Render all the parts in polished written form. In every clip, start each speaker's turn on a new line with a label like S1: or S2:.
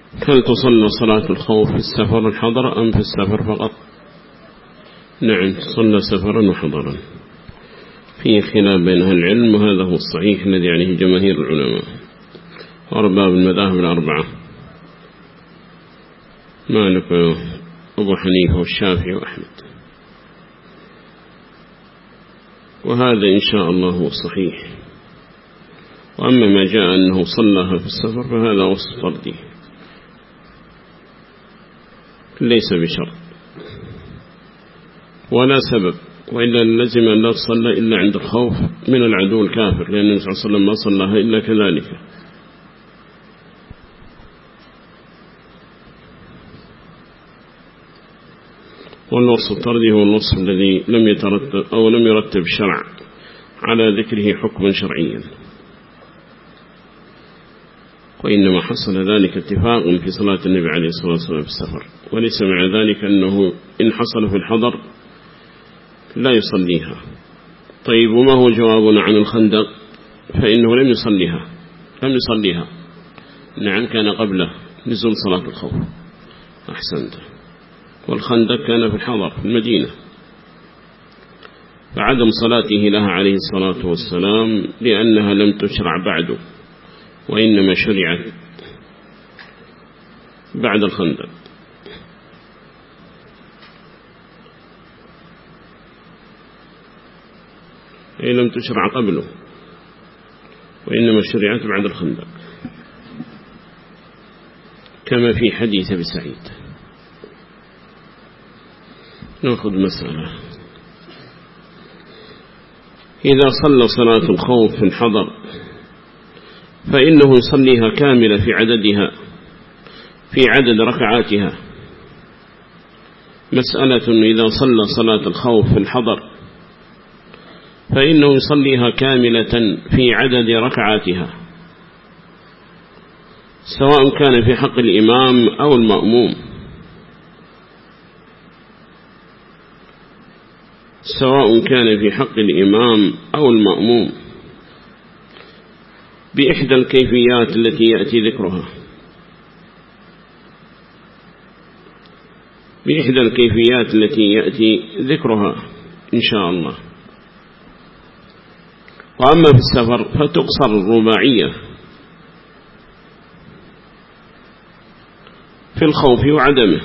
S1: هل تصلى صلاة الخوف في السفر الحضر أم في السفر فقط؟ نعم، صلى سفرا وحضرا، في خلاف بين أهل العلم، وهذا هو الصحيح الذي عليه جماهير العلماء وأرباب المذاهب الأربعة، مالك وأبو حنيفة والشافعي وأحمد، وهذا إن شاء الله هو الصحيح. وأما ما جاء أنه صلىها في السفر فهذا وصف فردي ليس بشرط ولا سبب، وإلا لزم أن لا تصلى إلا عند الخوف من العدو الكافر، لأن النبي صلى الله عليه وسلم ما صلىها إلا كذلك. والوصف الطردي هو الوصف الذي لم يترتب أو لم يرتب الشرع على ذكره حكما شرعيا، وإنما حصل ذلك اتفاق في صلاة النبي عليه الصلاة والسلام في السفر، وليس مع ذلك أنه إن حصل في الحضر لا يصليها. طيب، وما هو جوابنا عن الخندق؟ فإنه لم يصليها. نعم، كان قبله نزول صلاة الخوف. أحسنت. والخندق كان في الحضر في المدينة، فعدم صلاته لها عليه الصلاة والسلام لأنها لم تشرع بعده، وإنما شرعت بعد الخندق. أي لم تشرع قبله، وإنما شرعت بعد الخندق، كما في حديث أبي سعيد. نأخذ مسألة: إذا صلى صلاة الخوف في الحضر فإنه يصليها كاملة في عددها، في عدد ركعاتها. مسألة: إذا صلى صلاة الخوف في الحضر فإنه يصليها كاملة في عدد ركعاتها، سواء كان في حق الإمام أو المأموم، بإحدى الكيفيات التي يأتي ذكرها إن شاء الله. وأما في السفر فتقصر الرباعية في الخوف وعدمه.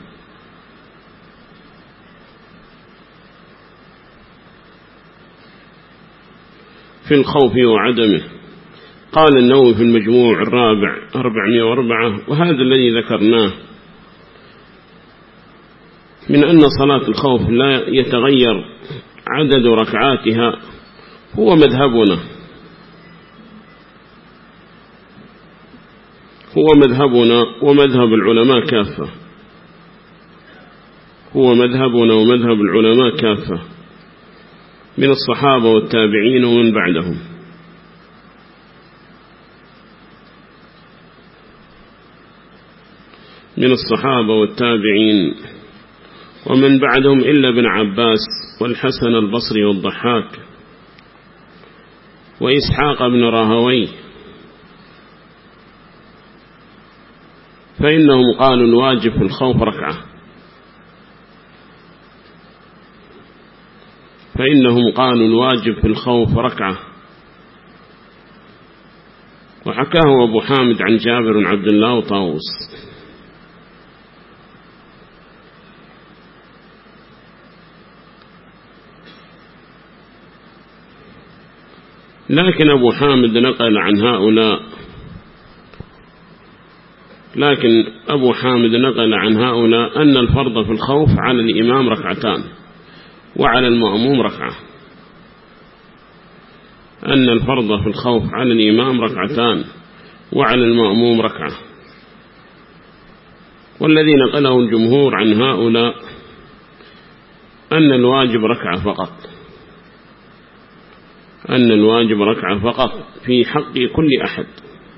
S1: قال النووي في المجموع الرابع 404، وهذا الذي ذكرناه من أن صلاة الخوف لا يتغير عدد ركعاتها هو مذهبنا ومذهب العلماء كافة، من الصحابة والتابعين ومن بعدهم. إلا ابن عباس والحسن البصري والضحاك وإسحاق بن راهوي، فإنهم قالوا الواجب في الخوف ركعة. وحكاه أبو حامد عن جابر بن عبد الله وطاووس. لكن أبو حامد نقل عن هؤلاء أن الفرض في الخوف على الإمام ركعتان وعلى المأموم ركعة. والذي نقله الجمهور عن هؤلاء أن الواجب ركعة فقط في حق كل أحد.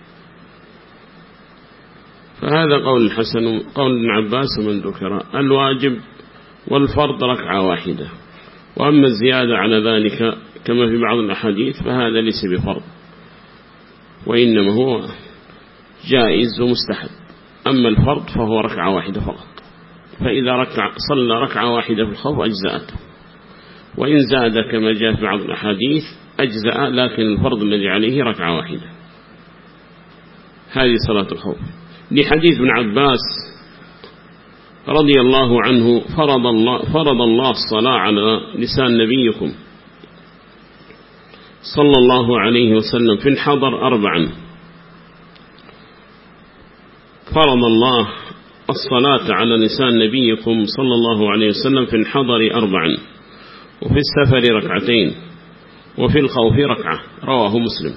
S1: فهذا قول الحسن وقول ابن عباس من ذكر، الواجب والفرض ركعة واحدة، وأما الزيادة على ذلك كما في بعض الأحاديث فهذا ليس بفرض، وإنما هو جائز ومستحب. أما الفرض فهو ركعة واحدة فقط، فإذا صلى ركعة واحدة في الخوف أجزأته، وإن زاد كما جاء في بعض الأحاديث أجزأ، لكن الفرض الذي عليه ركعة واحدة. هذه صلاة الخوف. لحديث ابن عباس رضي الله عنه: فرض الله الصلاة على لسان نبيكم صلى الله عليه وسلم في الحضر 4. فرض الله الصلاة على لسان نبيكم صلى الله عليه وسلم في الحضر 4، وفي السفر 2 وفي الخوف 1. رواه مسلم.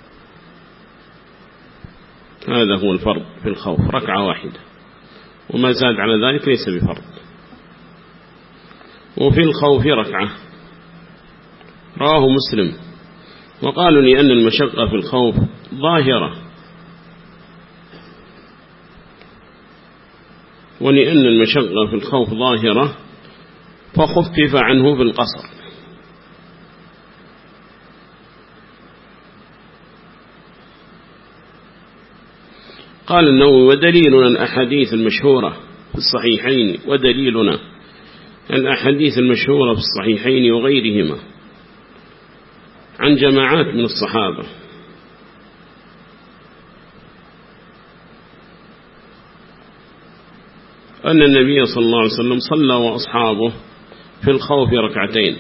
S1: هذا هو الفرض في الخوف، 1 ركعة، وما زاد على ذلك ليس بفرض. وفي الخوف 1 ركعة، رواه مسلم. وقالوا لأن المشقة في الخوف ظاهرة، ولأن المشقة في الخوف ظاهرة فخفف عنه في القصر. قال النووي: ودليلنا الأحاديث المشهورة في الصحيحين، ودليلنا الأحاديث المشهورة في الصحيحين وغيرهما عن جماعات من الصحابة أن النبي صلى الله عليه وسلم صلى وأصحابه في الخوف 2.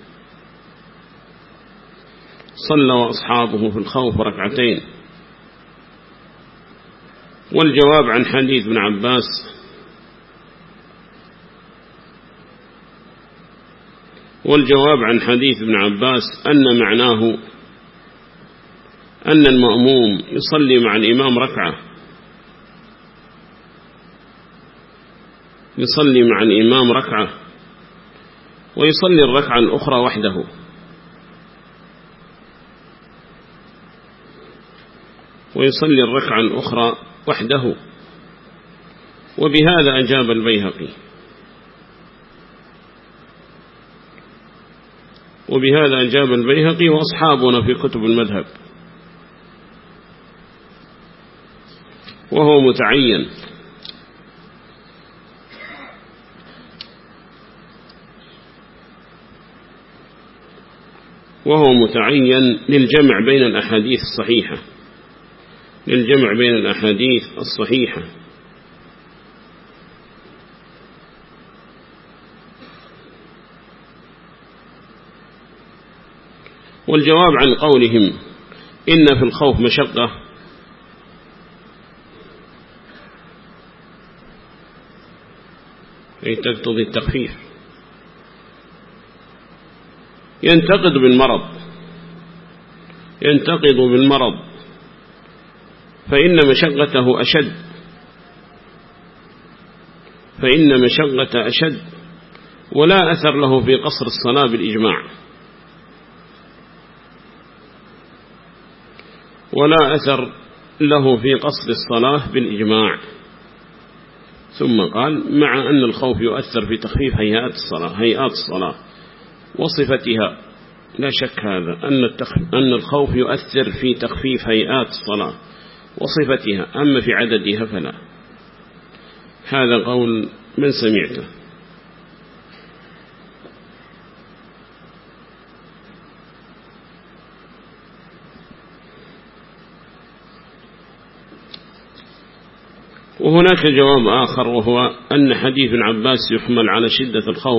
S1: صلى وأصحابه في الخوف 2. والجواب عن حديث ابن عباس أن معناه أن المأموم يصلي مع الإمام 1 ركعة، يصلي مع الإمام 1 ركعة ويصلي 1 ركعة الأخرى وحده، ويصلي 1 ركعة الأخرى وحده. وبهذا أجاب البيهقي، وأصحابنا في كتب المذهب، وهو متعين للجمع بين الأحاديث الصحيحة، والجواب عن قولهم إن في الخوف مشقة أي تقتضي التخفيف، ينتقد بالمرض، فإن مشقته أشد، ولا أثر له في قصر الصلاة بالإجماع. ثم قال: مع أن الخوف يؤثر في تخفيف هيئات الصلاة وصفتها، لا شك هذا أن الخوف يؤثر في تخفيف هيئات الصلاة وصفتها، أما في عددها فلا. هذا قول من سمعته. وهناك جواب آخر، وهو أن حديث ابن عباس يحمل على شدة الخوف،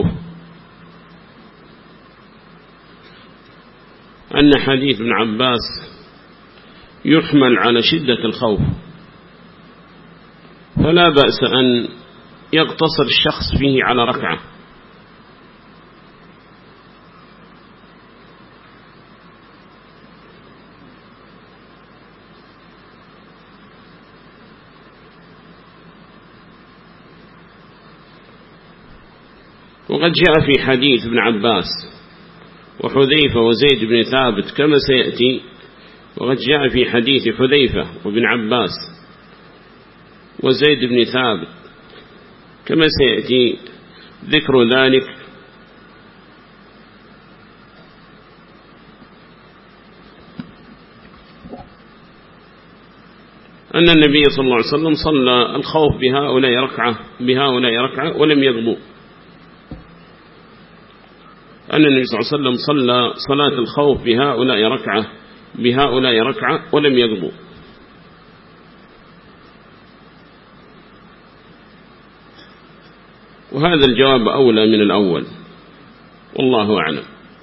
S1: فلا بأس أن يقتصر الشخص فيه على 1 ركعة، وقد جاء في حديث ابن عباس وحذيفة وزيد بن ثابت كما سيأتي، وقد جاء في حديث حذيفة وابن عباس وزيد بن ثابت كما سيأتي ذكر ذلك، أن النبي صلى الله عليه وسلم صلى الخوف بهؤلاء ركعة ولم يقضوا. أن النبي صلى الله عليه وسلم صلى صلاة الخوف بهؤلاء ركعة ولم يقضوا. وهذا الجواب أولى من الأول، والله أعلم.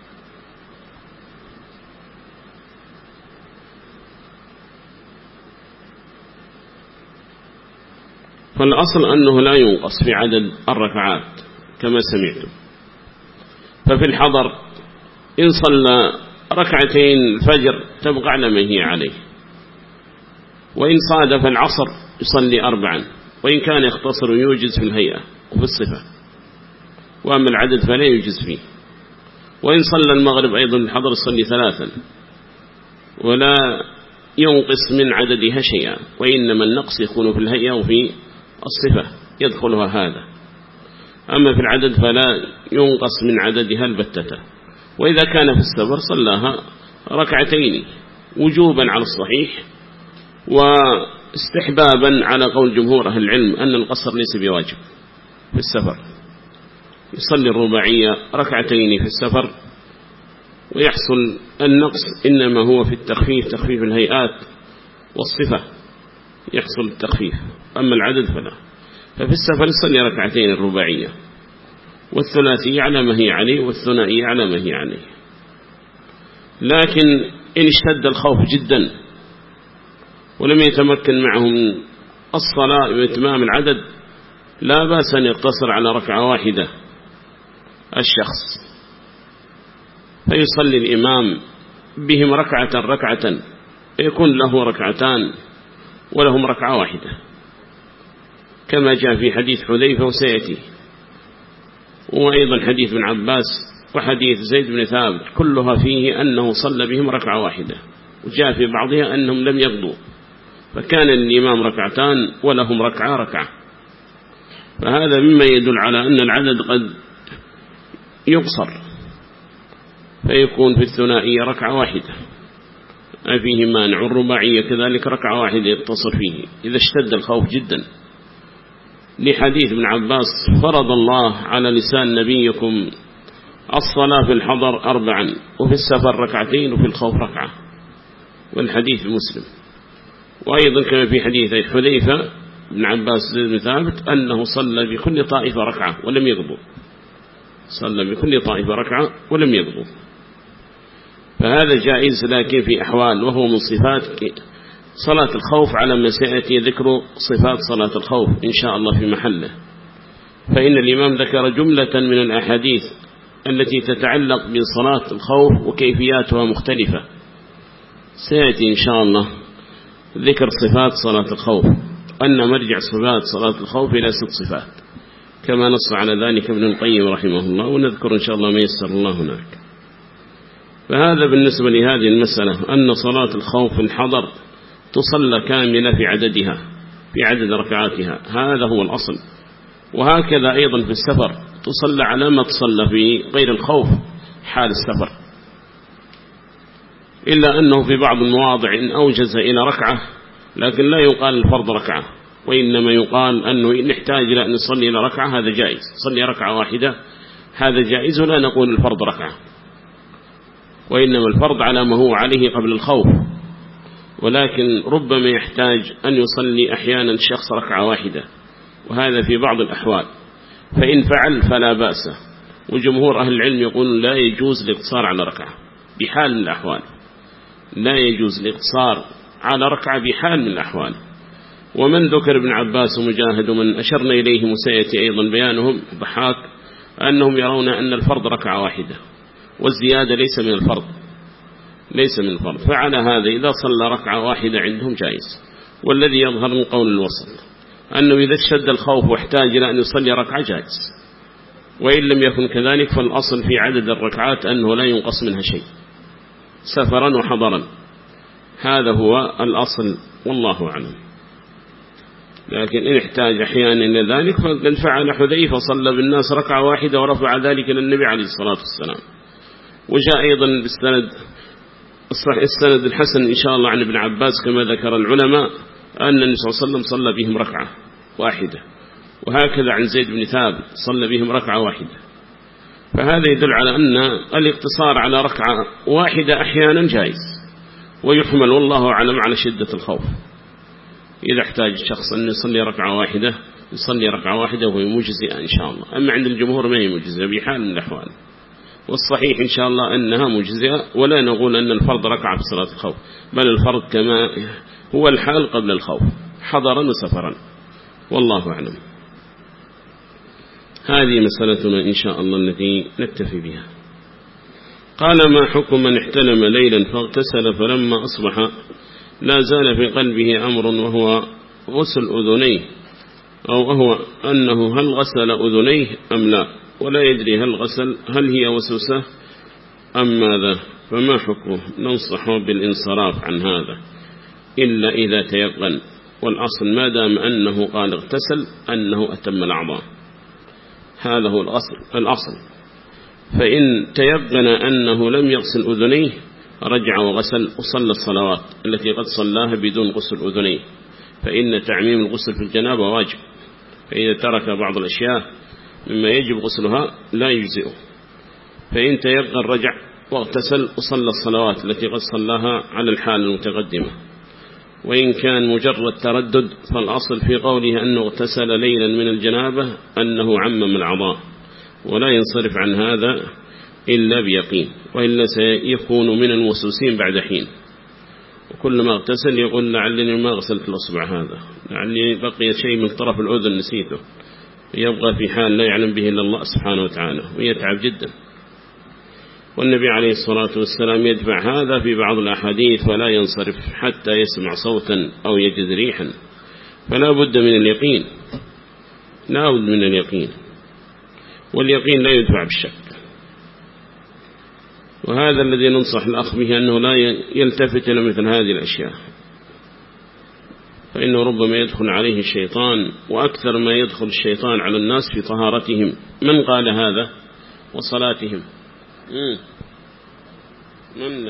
S1: فالأصل أنه لا ينقص في عدد الركعات كما سمعتم. ففي الحضر إن صلى ركعتين الفجر تبقى على ما هي عليه، وإن صادف العصر يصلي 4، وإن كان يختصر ويوجز في الهيئة وفي الصفة، وأما العدد فلا يوجز فيه. وإن صلى المغرب أيضا الحضر يصلي 3 ولا ينقص من عددها شيئا، وإنما النقص يكون في الهيئة وفي الصفة يدخلها هذا. أما في العدد فلا ينقص من عددها البتة. وإذا كان في السفر صلاها ركعتين وجوبا على الصحيح، واستحبابا على قول جمهور أهل العلم أن القصر ليس بواجب في السفر. يصلي الرباعية ركعتين في السفر، ويحصل النقص إنما هو في التخفيف، تخفيف الهيئات والصفة يحصل التخفيف، أما العدد فلا. ففي السفر يصلي ركعتين الرباعية، والثلاثية على ما هي عليه، والثنائية على ما هي عليه. لكن إن اشتد الخوف جدا ولم يتمكن معهم الصلاة وإتمام العدد، لا بأس أن يقتصر على ركعة واحدة الشخص، فيصلي الإمام بهم ركعة فيكون له ركعتان ولهم ركعة واحدة، كما جاء في حديث حذيفة وسيأتي، وأيضا حديث ابن عباس وحديث زيد بن ثابت، كلها فيه أنه صلى بهم ركعة واحدة، وجاء في بعضها أنهم لم يقضوا، فكان الإمام ركعتان ولهم ركعة. فهذا مما يدل على أن العدد قد يقصر، فيكون في الثنائية ركعة واحدة ما فيه مانع، الرباعية كذلك ركعة واحدة يقتصر فيه إذا اشتد الخوف جدا، لحديث ابن عباس: فرض الله على لسان نبيكم الصلاة في الحضر 4، وفي السفر ركعتين، وفي الخوف ركعة، والحديث مسلم. وأيضا كما في حديث حذيفة بن عباس بن ثابت أنه صلى بكل طائفة ركعة ولم يقضوا، صلى بكل طائفة ركعة ولم يقضوا. فهذا جائز، لكن في أحوال، وهو من صفات صلاة الخوف على ما سيأتي ذكر صفات صلاة الخوف إن شاء الله في محله. فإن الإمام ذكر جملة من الأحاديث التي تتعلق بصلاة الخوف وكيفياتها مختلفة، سيأتي إن شاء الله ذكر صفات صلاة الخوف، أن مرجع صفات صلاة الخوف إلى 6 صفات كما نص على ذلك ابن القيم رحمه الله، ونذكر إن شاء الله ما يسر الله هناك. فهذا بالنسبة لهذه المسألة، أن صلاة الخوف في الحضر تصلى كاملة في عددها، في عدد ركعاتها، هذا هو الأصل. وهكذا أيضا في السفر تصلى على ما تصلى في غير الخوف حال السفر، إلا أنه في بعض المواضع إن أوجز إلى ركعة، لكن لا يقال الفرض ركعة، وإنما يقال أنه إن نحتاج إلى أن نصلي إلى ركعة هذا جائز، صلي ركعة واحدة هذا جائز، ولا نقول الفرض ركعة، وإنما الفرض على ما هو عليه قبل الخوف. ولكن ربما يحتاج أن يصلي أحيانا الشخص ركعة واحدة، وهذا في بعض الأحوال، فإن فعل فلا بأس. وجمهور أهل العلم يقول لا يجوز الاقتصار على ركعة بحال من الأحوال، لا يجوز الاقتصار على ركعة بحال من الأحوال. ومن ذكر ابن عباس ومجاهد ومن أشرنا إليهم وسيأتي أيضا بيانهم ضحاك أنهم يرون أن الفرض ركعة واحدة، والزيادة ليس من الفرض، ليس من الفرض. فعلى هذا إذا صلى ركعة واحدة عندهم جائز. والذي يظهر من قول الوسط أنه إذا اشتد الخوف واحتاج إلى أن يصلي ركعة جائز، وإن لم يكن كذلك فالأصل في عدد الركعات أنه لا ينقص منها شيء سفرا وحضرا، هذا هو الأصل والله أعلم. لكن إن احتاج أحيانا إلى ذلك فقد فعل حذيفة، صلى بالناس ركعة واحدة ورفع ذلك إلى النبي عليه الصلاة والسلام. وجاء أيضا بالسند السند الحسن إن شاء الله عن ابن عباس كما ذكر العلماء أن النبي صلى الله عليه وسلم صلى بهم ركعة واحدة، وهكذا عن زيد بن ثابت صلى بهم ركعة واحدة. فهذا يدل على أن الاقتصار على ركعة واحدة أحيانا جائز، ويحمل والله أعلم على شدة الخوف. إذا احتاج الشخص أن يصلي ركعة واحدة يصلي ركعة واحدة وهي مجزئة إن شاء الله. أما عند الجمهور ما هي مجزئة بحال من الأحوال، والصحيح إن شاء الله أنها مجزئة، ولا نقول أن الفرض ركعة في صلاة الخوف، بل الفرض كما هو الحال قبل الخوف حضرا وسفرا، والله أعلم. هذه مسألتنا إن شاء الله التي نكتفي بها. قال: ما حكم من احتلم ليلا فاغتسل فلما أصبح لا زال في قلبه أمر وهو غسل أذنيه، أو هو أنه هل غسل أذنيه أم لا، ولا يدري هل هي وسوسة أم ماذا، فما حكمه؟ ننصحه بالانصراف عن هذا إلا إذا تيقن، والأصل ما دام أنه قال اغتسل أنه أتم الأعضاء، هذا هو الأصل. فإن تيقن أنه لم يغسل أذنيه رجع وغسل وصلى الصلوات التي قد صلاها بدون غسل أذنيه، فإن تعميم الغسل في الجنابة واجب، فإذا ترك بعض الأشياء مما يجب غسلها لا يجزئه. فإن تيقن رجع واغتسل وصلى الصلوات التي قد صلاها على الحال المتقدمة. وإن كان مجرد تردد فالأصل في قوله أنه اغتسل ليلا من الجنابة أنه عمم الأعضاء، ولا ينصرف عن هذا إلا بيقين، وإلا سيكون من الموسوسين بعد حين، وكلما اغتسل يقول لعلني ما غسلت الأصبع هذا، لعلي بقي شيء من طرف الأذن نسيته، يبقى في حال لا يعلم به إلا الله سبحانه وتعالى، ويتعب جدا. والنبي عليه الصلاة والسلام يدفع هذا في بعض الأحاديث، ولا ينصرف حتى يسمع صوتا أو يجد ريحا، فلا بد من اليقين، لا بد من اليقين، واليقين لا يدفع بالشك. وهذا الذي ننصح الأخ به أنه لا يلتفت إلى مثل هذه الأشياء، فإنه ربما يدخل عليه الشيطان، وأكثر ما يدخل الشيطان على الناس في طهارتهم. من قال هذا؟ وصلاتهم. من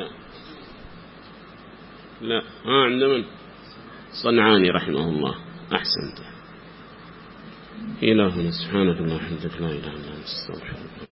S1: لا عند من؟ صنعاني رحمه الله. أحسنت. إلهنا سبحانك اللهم وبحمدك لا إله إلا أنت استغفرك.